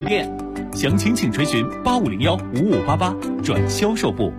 店，详情请垂询85015588转销售部。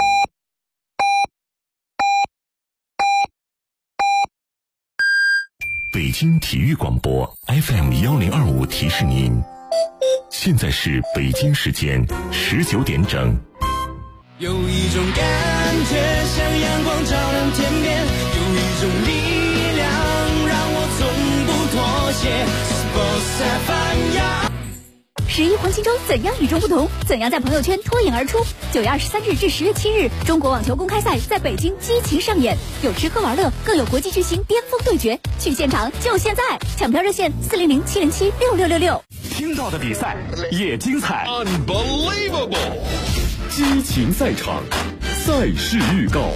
北京体育广播 FM1025提示您，现在是北京时间19点整。 有一种感觉像阳光照亮天边，有一种力量让我从不妥协。Sports FM 呀 11黄金周怎样与众不同？怎样在朋友圈脱颖而出？9月23日至10月7日，中国网球公开赛在北京激情上演，有吃喝玩乐，更有国际巨星巅峰对决。去现场就现在，抢票热线400-707-6666。 听到的比赛也精彩 Unbelievable！ 激情赛场，赛事预告。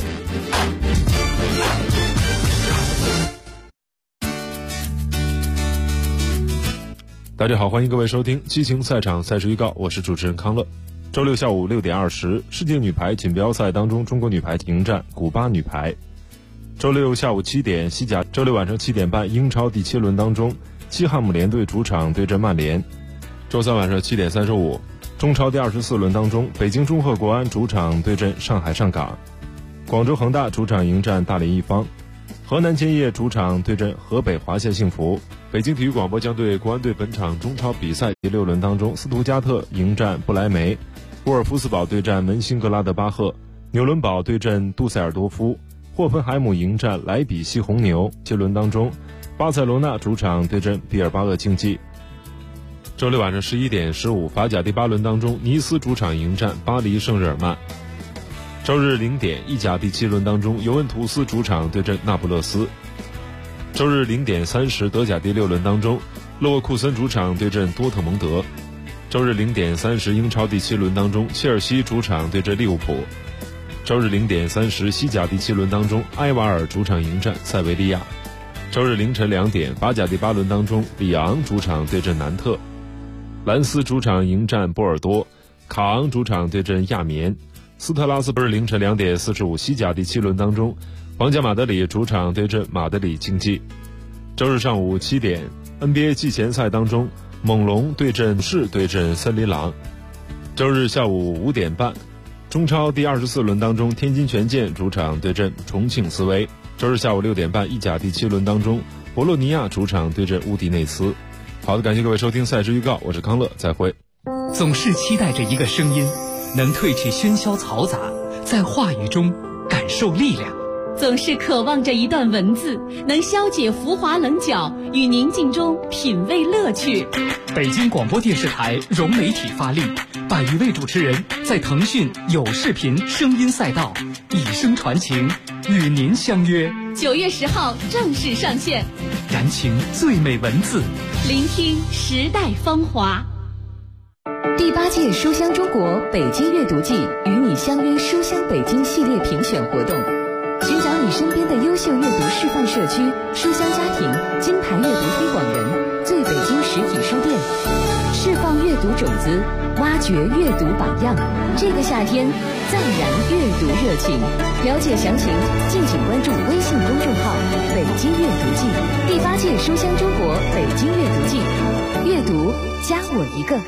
大家好，欢迎各位收听激情赛场赛事预告，我是主持人康乐。周六下午6点20，世界女排锦标赛当中，中国女排迎战古巴女排。周六下午7点西甲，周六晚上7点半英超第7轮当中，西汉姆联队主场对阵曼联。周三晚上7点35，中超第24轮当中，北京中赫国安主场对阵上海上港，广州恒大主场迎战大连一方，河南建业主场对阵河北华夏幸福。北京体育广播将对国安队本场中超比赛第6轮当中，斯图加特迎战不莱梅，沃尔夫斯堡对战门兴格拉德巴赫，纽伦堡对阵杜塞尔多夫，霍芬海姆迎战莱比锡红牛。7轮当中，巴塞罗那主场对阵毕尔巴鄂竞技。周六晚上11点15，法甲第8轮当中，尼斯主场迎战巴黎圣日耳曼。周日0点，意甲第7轮当中，尤文图斯主场对阵那不勒斯。周日0点30，德甲第6轮当中，勒沃库森主场对阵多特蒙德。周日0点30，英超第7轮当中，切尔西主场对阵利物浦。周日0点30，西甲第7轮当中，埃瓦尔主场迎战塞维利亚。周日凌晨2点，法甲第8轮当中，里昂主场对阵南特，兰斯主场迎战波尔多，卡昂主场对阵亚眠。斯特拉斯堡凌晨2点45，西甲第7轮当中，皇家马德里主场对阵马德里竞技。周日上午7点 NBA 季前赛当中，猛龙对阵森林狼。周日下午5点半，中超第24轮当中，天津权健主场对阵重庆斯威。周日下午6点半，意甲第7轮当中，博洛尼亚主场对阵乌迪内斯。好的，感谢各位收听赛事预告，我是康乐，再会。 总是期待着一个声音，能褪去喧嚣嘈杂，在话语中感受力量。 总是渴望着一段文字，能消解浮华棱角，与宁静中品味乐趣。 北京广播电视台融媒体发力，100余位主持人在腾讯有视频声音赛道以声传情，与您相约。 9月10号正式上线， 燃情最美文字， 聆听时代芳华。 第8届书香中国北京阅读季与你相约书香北京系列评选活动，寻找你身边的优秀阅读示范社区、书香家庭、金牌阅读推广人、最北京实体书店，释放阅读种子，挖掘阅读榜样。这个夏天，暂燃阅读热情。了解详情，敬请关注微信公众号“北京阅读季”。第8届书香中国北京阅读季，阅读加我一个。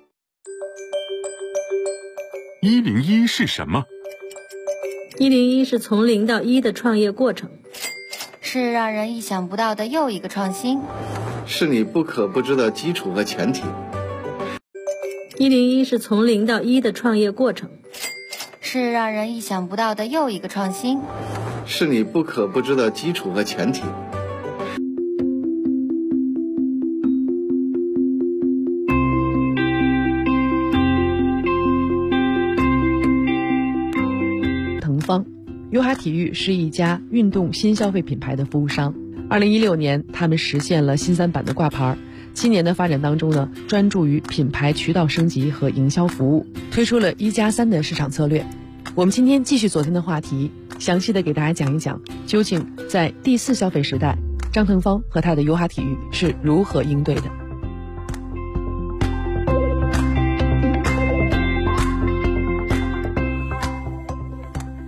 101是什么 ？101是从0到1的创业过程， 是让人意想不到的又一个创新， 是你不可不知的基础和前提。 101是从0到1的创业过程， 是让人意想不到的又一个创新， 是你不可不知的基础和前提。 优哈体育是一家运动新消费品牌的服务商。2016年，他们实现了新3版的挂牌。7年的发展当中呢，专注于品牌渠道升级和营销服务，推出了1+3的市场策略。我们今天继续昨天的话题，详细的给大家讲一讲，究竟在第4消费时代，张腾芳和他的优哈体育是如何应对的。究竟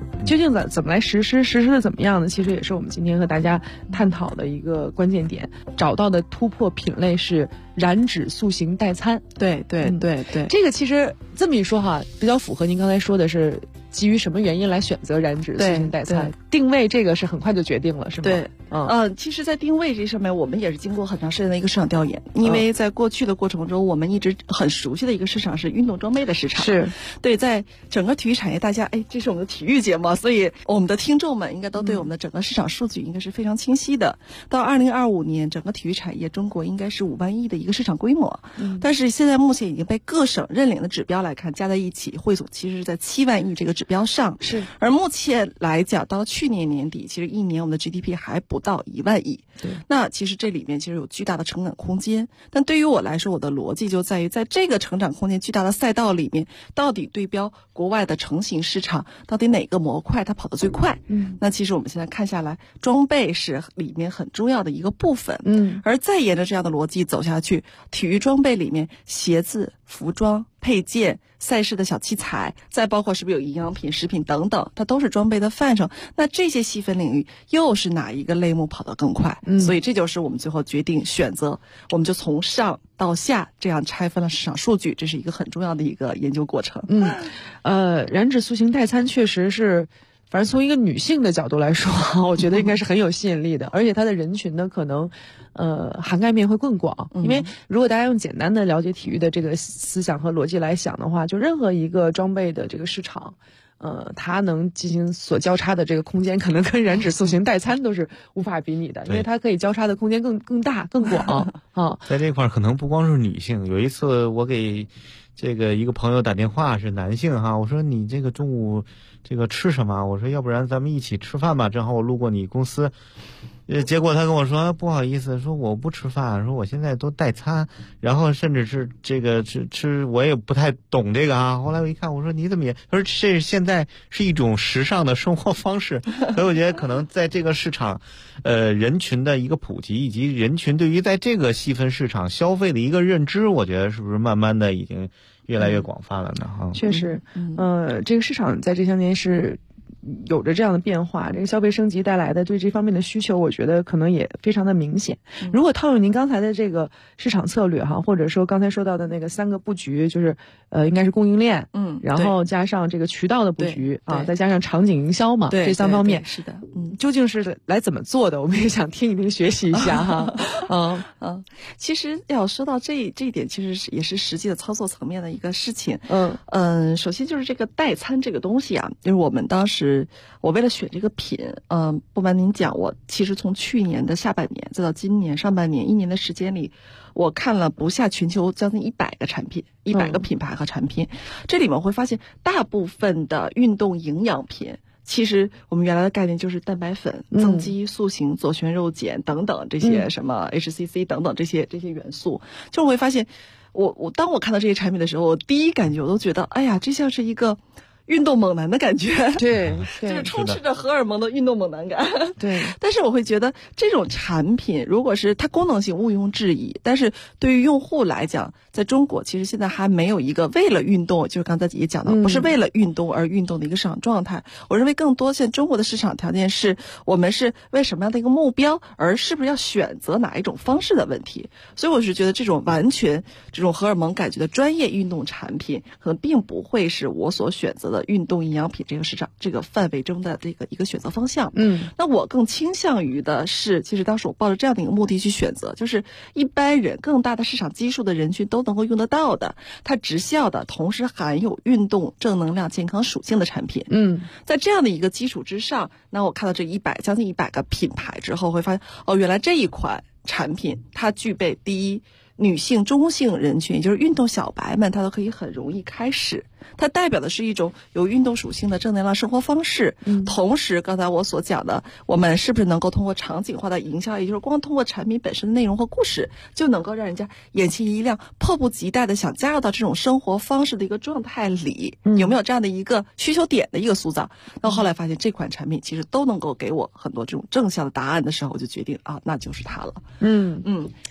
竟怎么来实施的怎么样呢？其实也是我们今天和大家探讨的一个关键点。找到的突破品类是燃脂塑形代餐。 对， 这个其实这么一说哈，比较符合您刚才说的是基于什么原因来选择燃脂塑形代餐。定位这个是很快就决定了，是吗？ 对，其实在定位这上面我们也是经过很长时间的一个市场调研，因为在过去的过程中我们一直很熟悉的一个市场是运动装备的市场。 是对，在整个体育产业，大家这是我们的体育节目，所以我们的听众们应该都对我们的整个市场数据应该是非常清晰的。到2025年整个体育产业中国应该是5万亿的一个市场规模，但是现在目前已经被各省认领的指标来看，加在一起汇总其实是在7万亿这个指标上。 是， 而目前来讲到去年年底，其实一年我们的 GDP 还不到1万亿。 对， 那其实这里面其实有巨大的成长空间。但对于我来说，我的逻辑就在于在这个成长空间巨大的赛道里面，到底对标国外的成型市场，到底哪个模块它跑得最快？那其实我们现在看下来，装备是里面很重要的一个部分。而再沿着这样的逻辑走下去，体育装备里面鞋子、服装、配件、赛事的小器材，再包括是不是有营养品、食品等等，它都是装备的范畴。那这些细分领域又是哪一个类目跑得更快？所以这就是我们最后决定选择，我们就从上到下这样拆分了市场数据，这是一个很重要的一个研究过程。 燃脂塑形代餐确实是，反正从一个女性的角度来说，我觉得应该是很有吸引力的，而且它的人群呢可能涵盖面会更广。因为如果大家用简单的了解体育的这个思想和逻辑来想的话，就任何一个装备的这个市场，它能进行所交叉的这个空间，可能跟燃脂塑形代餐都是无法比拟的，因为它可以交叉的空间更大更广啊。 在这块可能不光是女性，有一次我给这个一个朋友打电话，是男性哈，我说你这个中午这个吃什么？我说要不然咱们一起吃饭吧，正好我路过你公司。结果他跟我说不好意思，说我不吃饭，说我现在都代餐，然后甚至是这个吃我也不太懂这个啊。后来我一看，我说你怎么也？他说这现在是一种时尚的生活方式，所以我觉得可能在这个市场，人群的一个普及，以及人群对于在这个细分市场消费的一个认知，我觉得是不是慢慢的已经越来越广泛了呢？哈， 确实，这个市场在这些年是有着这样的变化，这个消费升级带来的对这方面的需求，我觉得可能也非常的明显。如果套用您刚才的这个市场策略哈，或者说刚才说到的那个3个布局，就是应该是供应链，然后加上这个渠道的布局啊，再加上场景营销嘛，这3方面是的， 究竟是来怎么做的？我们也想听一听，学习一下哈。 其实要说到这一点，其实也是实际的操作层面的一个事情。首先就是这个代餐这个东西啊，就是我们当时我为了选这个品，不瞒您讲，我其实从去年的下半年再到今年上半年1年的时间里，我看了不下全球将近100个产品，100个品牌和产品，这里面会发现大部分的运动营养品，其实我们原来的概念就是蛋白粉、增肌、塑形、左旋肉碱等等这些什么 HCC 等等这些元素，就我会发现，当我看到这些产品的时候，我第一感觉我都觉得，哎呀，这像是一个运动猛男的感觉， 对， 就是充斥着荷尔蒙的运动猛男感。 对， 但是我会觉得这种产品，如果是它功能性毋庸置疑，但是对于用户来讲，在中国其实现在还没有一个为了运动，就是刚才也讲到，不是为了运动而运动的一个市场状态。我认为更多现在中国的市场条件是我们是为什么样的一个目标，而是不是要选择哪一种方式的问题。所以我是觉得这种完全这种荷尔蒙感觉的专业运动产品，可能并不会是我所选择的运动营养品这个市场这个范围中的这个一个选择方向。那我更倾向于的是，其实当时我抱着这样的一个目的去选择，就是一般人更大的市场基数的人群都能够用得到的，它直效的，同时含有运动正能量健康属性的产品。在这样的一个基础之上，那我看到这将近100个品牌之后，会发现原来这一款产品它具备第一，女性中性人群，也就是运动小白们，它都可以很容易开始。它代表的是一种有运动属性的正能量生活方式。同时刚才我所讲的，我们是不是能够通过场景化的营销，也就是光通过产品本身的内容和故事，就能够让人家眼前一亮，迫不及待的想加入到这种生活方式的一个状态里。有没有这样的一个需求点的一个塑造？那后来发现这款产品其实都能够给我很多这种正向的答案的时候，我就决定那就是它了。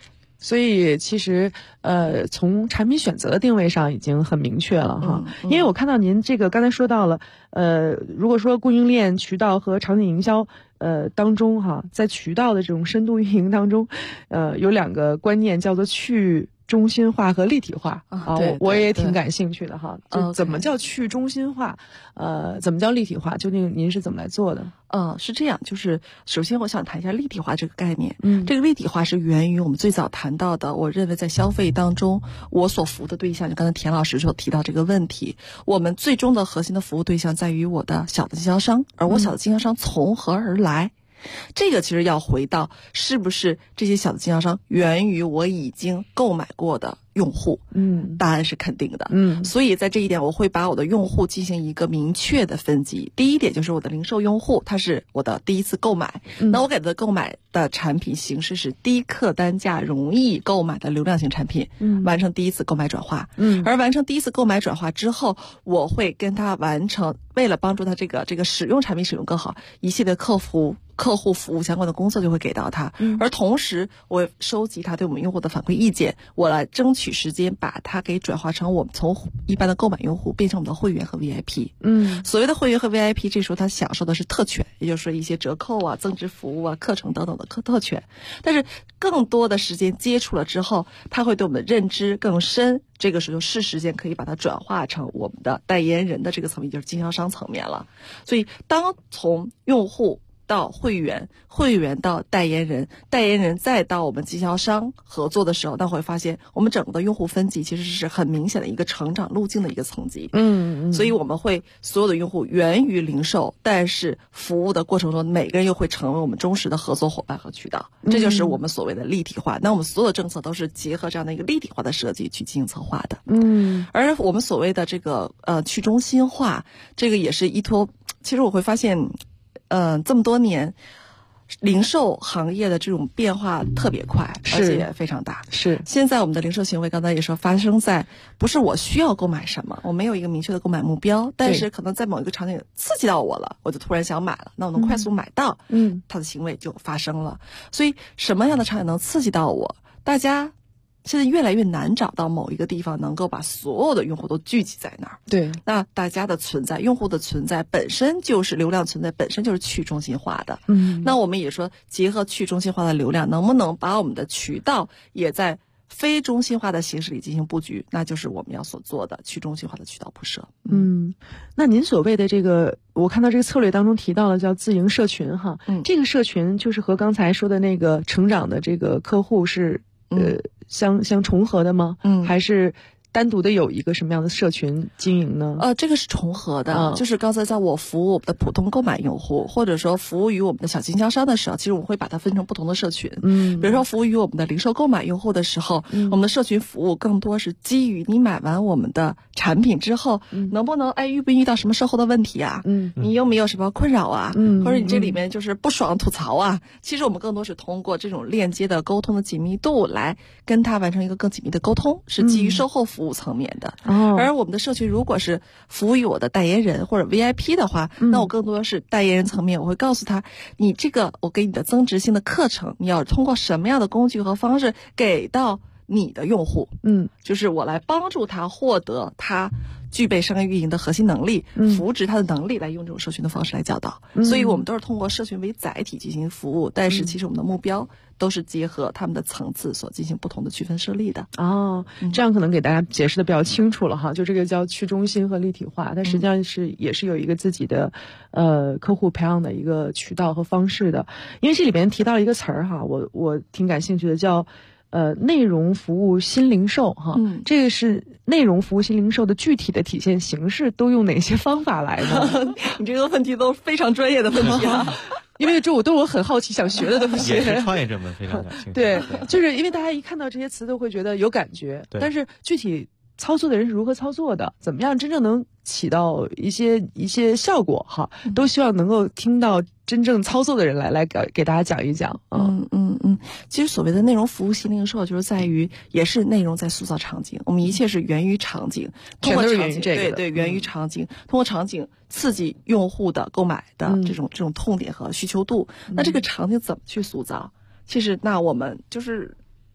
所以其实从产品选择的定位上已经很明确了哈。因为我看到您这个刚才说到了，如果说供应链、渠道和场景营销当中哈，在渠道的这种深度运营当中，有2个观念叫做去中心化和立体化啊，我也挺感兴趣的哈。就怎么叫去中心化？怎么叫立体化？究竟您是怎么来做的？ 是这样，就是首先我想谈一下立体化这个概念。这个立体化是源于我们最早谈到的，我认为在消费当中，我所服务的对象，就刚才田老师所提到这个问题，我们最终的核心的服务对象在于我的小的经销商，而我小的经销商从何而来？这个其实要回到是不是这些小的经销商源于我已经购买过的用户？答案是肯定的。所以在这一点我会把我的用户进行一个明确的分级。第一点就是我的零售用户，他是我的第一次购买，那我给他的购买的产品形式是低客单价容易购买的流量型产品，完成第一次购买转化。而完成第一次购买转化之后，我会跟他完成，为了帮助他这个使用产品使用更好，一系列客户服务相关的工作就会给到他。而同时我收集他对我们用户的反馈意见，我来争取时间把它给转化成我们从一般的购买用户变成我们的会员和 VIP。所谓的会员和 VIP， 这时候他享受的是特权，也就是说一些折扣啊、增值服务啊、课程等等的特权。但是更多的时间接触了之后，他会对我们的认知更深，这个时候是时间可以把它转化成我们的代言人的这个层面，就是经销商层面了。所以当从用户到会员，会员到代言人，代言人再到我们经销商合作的时候，那会发现我们整个的用户分级其实是很明显的一个成长路径的一个层级。所以我们会所有的用户源于零售，但是服务的过程中，每个人又会成为我们忠实的合作伙伴和渠道。这就是我们所谓的立体化。那我们所有的政策都是结合这样的一个立体化的设计去进行策划的。而我们所谓的这个去中心化，这个也是依托，其实我会发现这么多年零售行业的这种变化特别快，而且非常大。现在我们的零售行为刚才也说发生在不是我需要购买什么，我没有一个明确的购买目标，但是可能在某一个场景刺激到我了，我就突然想买了，那我能快速买到，它的行为就发生了。所以什么样的场景能刺激到我？大家现在越来越难找到某一个地方能够把所有的用户都聚集在那儿。那大家的存在，用户的存在本身就是流量存在，本身就是去中心化的。那我们也说，结合去中心化的流量，能不能把我们的渠道也在非中心化的形式里进行布局？那就是我们要所做的去中心化的渠道铺设。 那您所谓的这个，我看到这个策略当中提到了叫自营社群哈，这个社群就是和刚才说的那个成长的这个客户是相重合的吗？还是单独的有一个什么样的社群经营呢？ 这个是重合的，就是刚才在我服务我们的普通购买用户，或者说服务于我们的小经销商的时候，其实我们会把它分成不同的社群。比如说服务于我们的零售购买用户的时候，我们的社群服务更多是基于你买完我们的产品之后，能不能遇不遇到什么售后的问题啊？你有没有什么困扰啊？或者你这里面就是不爽吐槽啊？其实我们更多是通过这种链接的沟通的紧密度来跟他完成一个更紧密的沟通，是基于售后服务层面的。而我们的社群如果是服务于我的代言人或者 VIP 的话，那我更多的是代言人层面，我会告诉他，你这个我给你的增值性的课程，你要通过什么样的工具和方式给到你的用户，就是我来帮助他获得他具备商业运营的核心能力，扶植他的能力，来用这种社群的方式来教导。所以我们都是通过社群为载体进行服务，但是其实我们的目标都是结合他们的层次所进行不同的区分设立的。 这样可能给大家解释的比较清楚了哈。就这个叫去中心和立体化，它实际上也是有一个自己的客户培养的一个渠道和方式的。因为这里边提到了一个词儿哈，我挺感兴趣的，叫内容服务新零售哈，这个是内容服务新零售的具体的体现形式都用哪些方法来呢？ 你这个问题都非常专业的问题啊。 因为这我都是我很好奇想学的东西， 也是创业者们非常感兴趣。 对，就是因为大家一看到这些词都会觉得有感觉，但是具体操作的人是如何操作的，怎么样真正能起到一些效果哈，都希望能够听到真正操作的人来给大家讲一讲。 其实所谓的内容服务新零售，就是在于也是内容在塑造场景，我们一切是源于场景，通过场景，对，源于场景，通过场景刺激用户的购买的这种痛点和需求度。那这个场景怎么去塑造？其实那我们就是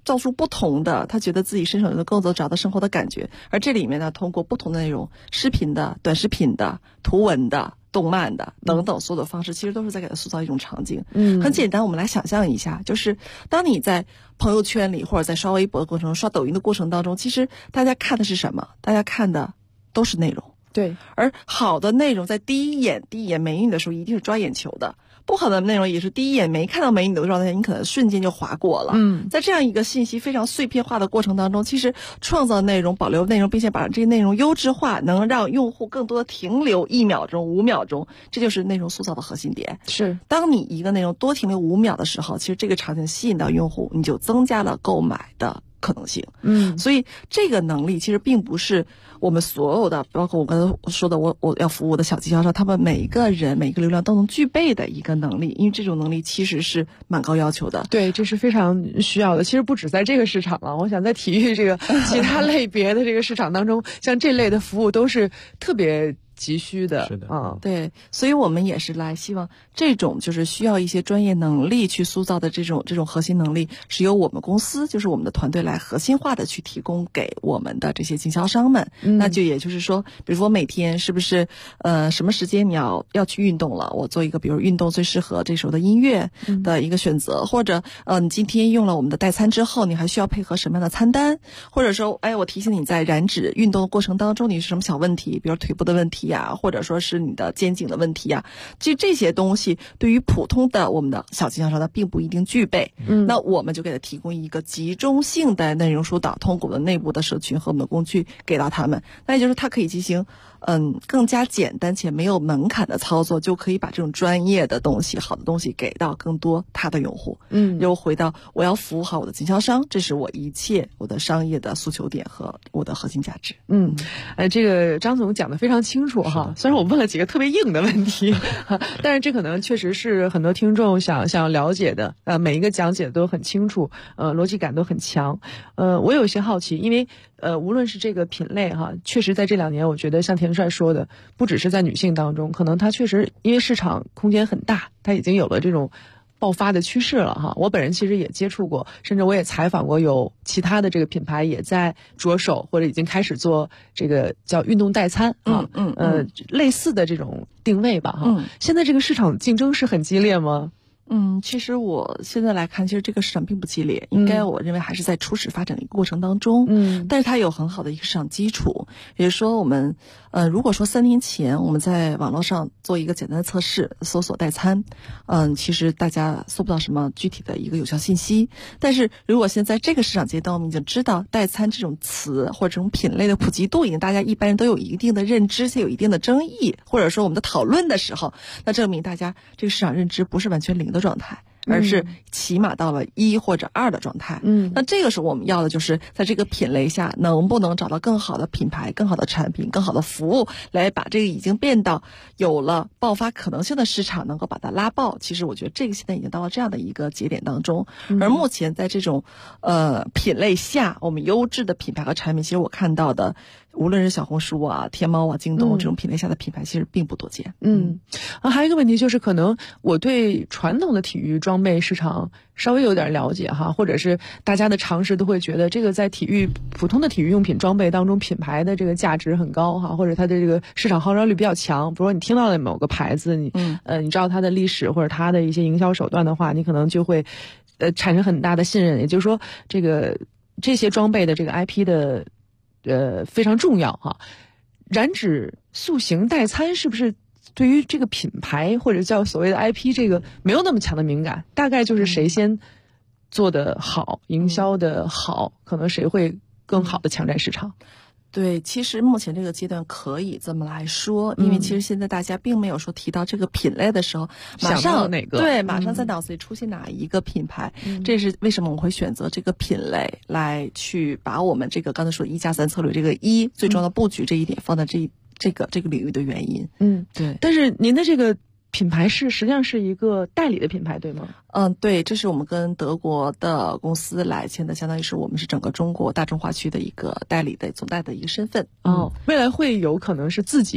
造出不同的，他觉得自己身上有更多找到生活的感觉。而这里面呢，通过不同的内容，视频的、短视频的、图文的、动漫的等等所有的方式，其实都是在给他塑造一种场景。很简单，我们来想象一下，就是当你在朋友圈里或者在刷微博的过程中、刷抖音的过程当中，其实大家看的是什么？大家看的都是内容。 对， 而好的内容在第一眼美女的时候一定是抓眼球的，不好的内容也是第一眼没看到美女的状态，你可能瞬间就划过了。在这样一个信息非常碎片化的过程当中，其实创造内容、保留内容，并且把这些内容优质化，能让用户更多的停留1秒钟、5秒钟，这就是内容塑造的核心点。 是， 当你一个内容多停留5秒的时候，其实这个场景吸引到用户，你就增加了购买的可能性。所以这个能力其实并不是我们所有的，包括我刚才说的我要服务的小经销商，他们每一个人每一个流量都能具备的一个能力，因为这种能力其实是蛮高要求的。 对，这是非常需要的。其实不止在这个市场了，我想在体育这个其他类别的这个市场当中，像这类的服务都是特别急需的。 是的， 对，所以我们也是来希望这种就是需要一些专业能力去塑造的这种核心能力，是由我们公司就是我们的团队来核心化的去提供给我们的这些经销商们。那就也就是说，比如说每天是不是什么时间你要去运动了，我做一个比如运动最适合这首的音乐的一个选择，或者你今天用了我们的代餐之后，你还需要配合什么样的餐单，或者说我提醒你在燃脂运动的过程当中你是什么小问题，比如腿部的问题呀，或者说是你的肩颈的问题呀，其实这些东西对于普通的我们的小经销商它并不一定具备。那我们就给他提供一个集中性的内容疏导，通过我们内部的社群和我们的工具给到他们，那也就是他可以进行更加简单且没有门槛的操作，就可以把这种专业的东西、好的东西给到更多他的用户。又回到我要服务好我的经销商，这是我一切我的商业的诉求点和我的核心价值。 这个张总讲得非常清楚哈，虽然我问了几个特别硬的问题，但是这可能确实是很多听众想了解的。每一个讲解都很清楚，逻辑感都很强。我有一些好奇，因为无论是这个品类哈，确实在这2年，我觉得像田帅说的，不只是在女性当中，可能它确实因为市场空间很大，它已经有了这种爆发的趋势了哈。我本人其实也接触过，甚至我也采访过有其他的这个品牌也在着手或者已经开始做这个叫运动代餐类似的这种定位吧哈。现在这个市场竞争是很激烈吗？ 其实我现在来看，其实这个市场并不激烈，应该我认为还是在初始发展的一个过程当中。但是它有很好的一个市场基础，也就是说我们如果说3年前我们在网络上做一个简单的测试，搜索代餐，其实大家搜不到什么具体的一个有效信息。但是如果现在这个市场阶段，我们已经知道代餐这种词或者这种品类的普及度，已经大家一般人都有一定的认知，且有一定的争议，或者说我们的讨论的时候，那证明大家这个市场认知不是完全零的状态，而是起码到了1或者2的状态。那这个时候我们要的就是在这个品类下能不能找到更好的品牌、更好的产品、更好的服务，来把这个已经变到有了爆发可能性的市场能够把它拉爆。其实我觉得这个现在已经到了这样的一个节点当中。而目前在这种品类下，我们优质的品牌和产品，其实我看到的无论是小红书啊、天猫啊、京东这种品类下的品牌其实并不多见。 还有一个问题就是，可能我对传统的体育装备市场稍微有点了解哈，或者是大家的常识都会觉得这个在普通的体育用品装备当中，品牌的这个价值很高哈，或者它的这个市场号召力比较强。比如说你听到了某个牌子，你知道它的历史或者它的一些营销手段的话，你可能就会产生很大的信任。也就是说，这些装备的这个 IP 的非常重要哈。燃脂塑形代餐是不是对于这个品牌或者叫所谓的 IP 这个没有那么强的敏感？大概就是谁先做得好，营销的好，可能谁会更好的抢占市场。 对，其实目前这个阶段可以这么来说，因为其实现在大家并没有说提到这个品类的时候，马上哪个对，马上在脑子里出现哪一个品牌，这是为什么我会选择这个品类来去把我们这个刚才说的1+3策略这个最重要的布局这一点放在这个领域的原因。对。 但是您的这个品牌实际上是一个代理的品牌，对吗？ 对，这是我们跟德国的公司来签的，相当于是我们是整个中国大中华区的一个代理的总代的一个身份。 未来会有可能是自己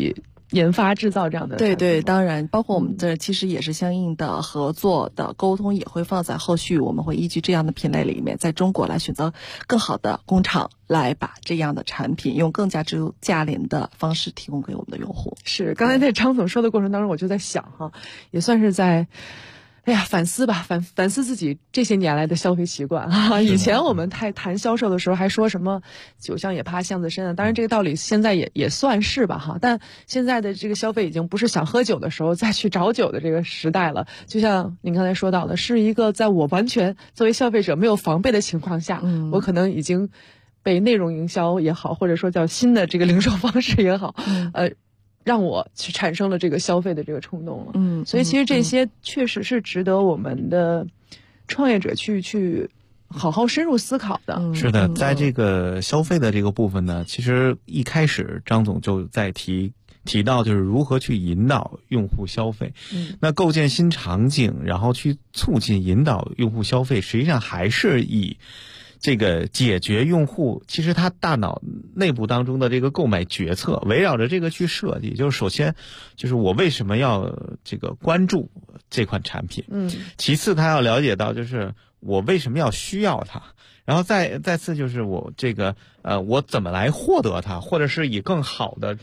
研发制造这样的。 对，当然包括我们这其实也是相应的合作的沟通，也会放在后续，我们会依据这样的品类里面，在中国来选择更好的工厂，来把这样的产品用更加价廉的方式提供给我们的用户。 是，刚才在张总说的过程当中，我就在想哈，也算是在反思吧，反思自己这些年来的消费习惯啊。以前我们谈销售的时候还说什么酒香也怕巷子深啊，当然这个道理现在也算是吧哈。但现在的这个消费已经不是想喝酒的时候再去找酒的这个时代了。就像您刚才说到的，是一个在我完全作为消费者没有防备的情况下，我可能已经被内容营销也好，或者说叫新的这个零售方式也好，让我去产生了这个消费的这个冲动了。所以其实这些确实是值得我们的创业者去好好深入思考的。 是的，在这个消费的这个部分呢，其实一开始张总就在提到就是如何去引导用户消费。那构建新场景，然后去促进引导用户消费，实际上还是以这个解决用户其实他大脑内部当中的这个购买决策，围绕着这个去设计。就是首先就是我为什么要这个关注这款产品，其次他要了解到就是我为什么要需要它，然后再次就是我这个我怎么来获得它，或者是以更好的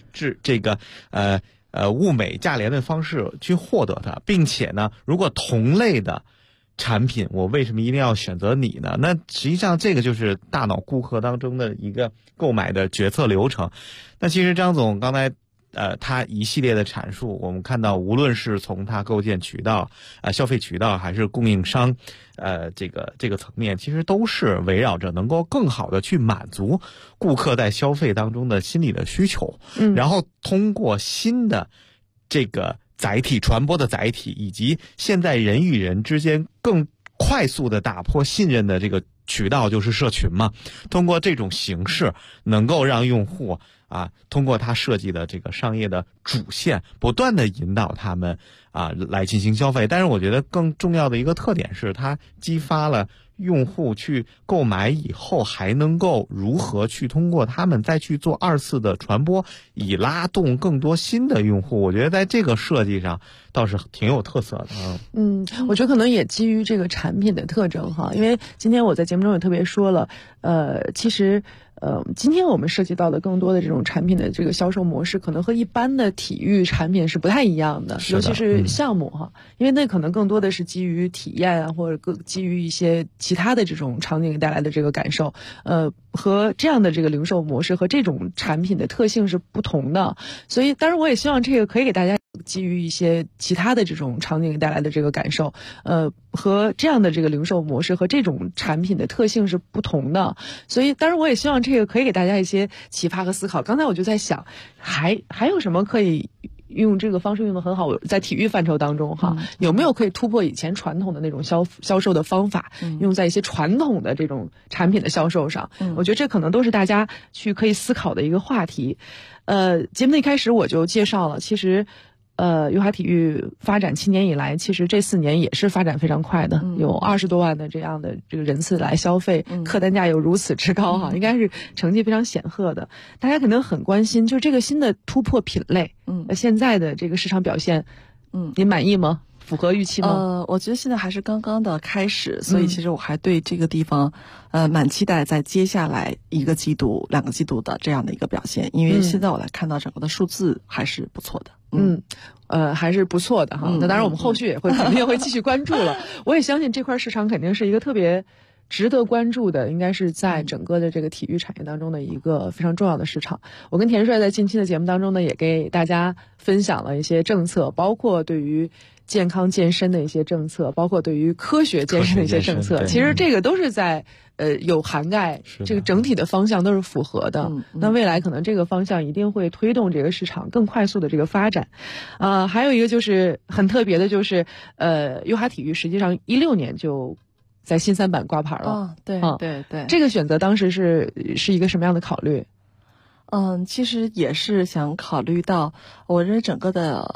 物美价廉的方式去获得它，并且呢，如果同类的产品我为什么一定要选择你呢？那实际上这个就是大脑顾客当中的一个购买的决策流程。那其实张总刚才他一系列的阐述，我们看到无论是从他构建渠道消费渠道，还是供应商这个层面，其实都是围绕着能够更好的去满足顾客在消费当中的心理的需求，然后通过新的这个载体传播的载体，以及现在人与人之间更快速的打破信任的这个渠道，就是社群嘛。通过这种形式，能够让用户通过他设计的这个商业的主线，不断的引导他们来进行消费。但是我觉得更重要的一个特点是，它激发了用户去购买以后，还能够如何去通过他们再去做二次的传播，以拉动更多新的用户。我觉得在这个设计上倒是挺有特色的。 我觉得可能也基于这个产品的特征哈，因为今天我在节目中也特别说了，其实今天我们涉及到的更多的这种产品的这个销售模式，可能和一般的体育产品是不太一样的，尤其是项目哈，因为那可能更多的是基于体验或者更基于一些其他的这种场景带来的这个感受，和这样的这个零售模式和这种产品的特性是不同的。所以当然我也希望这个可以给大家基于一些其他的这种场景带来的这个感受，和这样的这个零售模式和这种产品的特性是不同的。所以当然我也希望这个可以给大家一些启发和思考。刚才我就在想，还有什么可以用这个方式用得很好，在体育范畴当中哈，有没有可以突破以前传统的那种销售的方法，用在一些传统的这种产品的销售上？我觉得这可能都是大家去可以思考的一个话题。节目的一开始我就介绍了，其实优华体育发展7年以来，其实这4年也是发展非常快的，有20多万的这样的这个人次来消费，客单价又如此之高哈，应该是成绩非常显赫的。大家可能很关心，就是这个新的突破品类，现在的这个市场表现，您满意吗？符合预期吗？ 我觉得现在还是刚刚的开始，所以其实我还对这个地方蛮期待在接下来1个季度、2个季度的这样的一个表现，因为现在我来看到整个的数字还是不错的。 还是不错的哈。那当然我们后续肯定会继续关注了。我也相信这块市场肯定是一个特别值得关注的，应该是在整个的这个体育产业当中的一个非常重要的市场。我跟田帅在近期的节目当中呢，也给大家分享了一些政策，包括对于健康健身的一些政策，包括对于科学健身的一些政策，其实这个都是在有涵盖，这个整体的方向都是符合的。那未来可能这个方向一定会推动这个市场更快速的这个发展。还有一个就是很特别的，就是优华体育实际上16年就在新3板挂牌了。 对。 这个选择当时是一个什么样的考虑？ 其实也是想考虑到，我认为整个的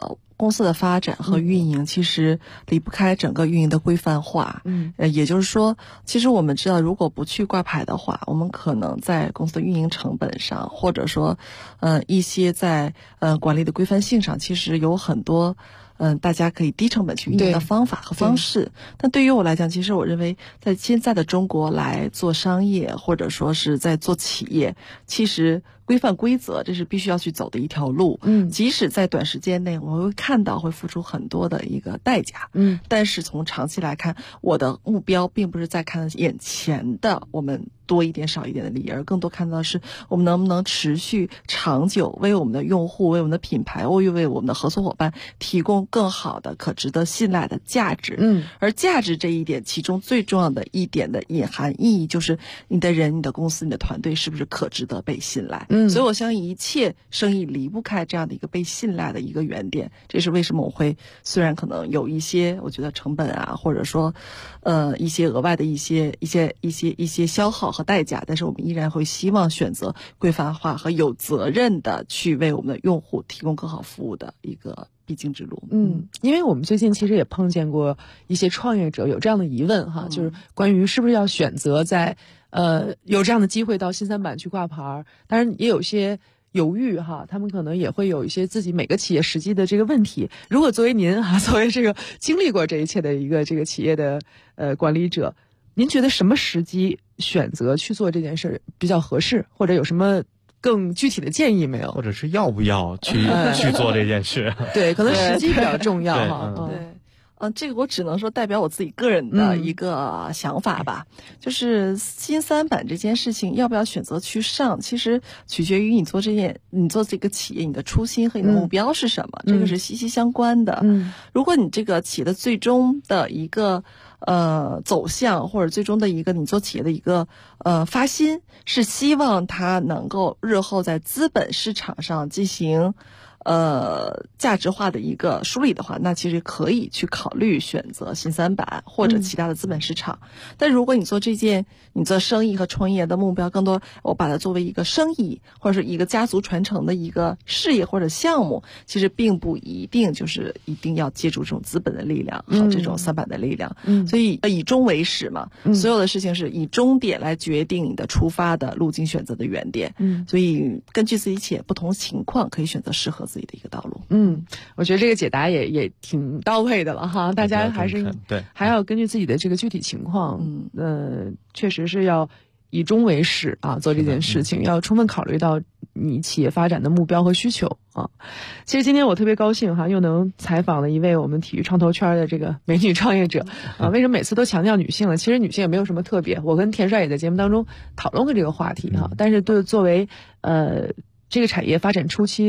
公司的发展和运营其实离不开整个运营的规范化。也就是说，其实我们知道，如果不去挂牌的话，我们可能在公司的运营成本上，或者说一些在管理的规范性上，其实有很多大家可以低成本去运营的方法和方式。但对于我来讲，其实我认为在现在的中国来做商业，或者说是在做企业，其实规范规则这是必须要去走的一条路。即使在短时间内我们会看到会付出很多的一个代价，但是从长期来看，我的目标并不是在看眼前的我们多一点少一点的利益，而更多看到的是我们能不能持续长久为我们的用户、为我们的品牌、为我们的合作伙伴提供更好的可值得信赖的价值。而价值这一点，其中最重要的一点的隐含意义就是你的人、你的公司、你的团队是不是可值得被信赖。所以我相信一切生意离不开这样的一个被信赖的一个原点。这是为什么我会虽然可能有一些我觉得成本啊，或者说一些额外的一些消耗和代价，但是我们依然会希望选择规范化和有责任的去为我们的用户提供更好服务的一个必经之路。 因为我们最近其实也碰见过一些创业者有这样的疑问哈，就是关于是不是要选择在有这样的机会到新三板去挂牌，当然也有些犹豫哈，他们可能也会有一些自己每个企业实际的这个问题。如果作为您哈，作为这个经历过这一切的一个这个企业的管理者，您觉得什么时机选择去做这件事比较合适，或者有什么更具体的建议没有？ 或者是要不要去做这件事？ 对，可能时机比较重要哈。 这个我只能说代表我自己个人的一个想法吧。就是新三板这件事情要不要选择去上，其实取决于你做这个企业，你的初心和你的目标是什么，这个是息息相关的。如果你这个企业的最终的一个走向，或者最终的一个你做企业的一个发心是希望它能够日后在资本市场上进行价值化的一个梳理的话，那其实可以去考虑选择新三板或者其他的资本市场。但如果你做生意和创业的目标更多，我把它作为一个生意或者是一个家族传承的一个事业或者项目，其实并不一定就是一定要借助这种资本的力量和这种三板的力量。所以以终为始嘛，所有的事情是以终点来决定你的出发的路径选择的原点。所以根据自己企业不同情况，可以选择适合自己的一个道路。 我觉得这个解答也挺到位的了哈，大家还要根据自己的这个具体情况，确实是要以终为始啊，做这件事情要充分考虑到你企业发展的目标和需求啊。其实今天我特别高兴哈，又能采访了一位我们体育创投圈的这个美女创业者啊。为什么每次都强调女性呢？其实女性也没有什么特别，我跟田帅也在节目当中讨论过这个话题哈。但是作为这个产业发展初期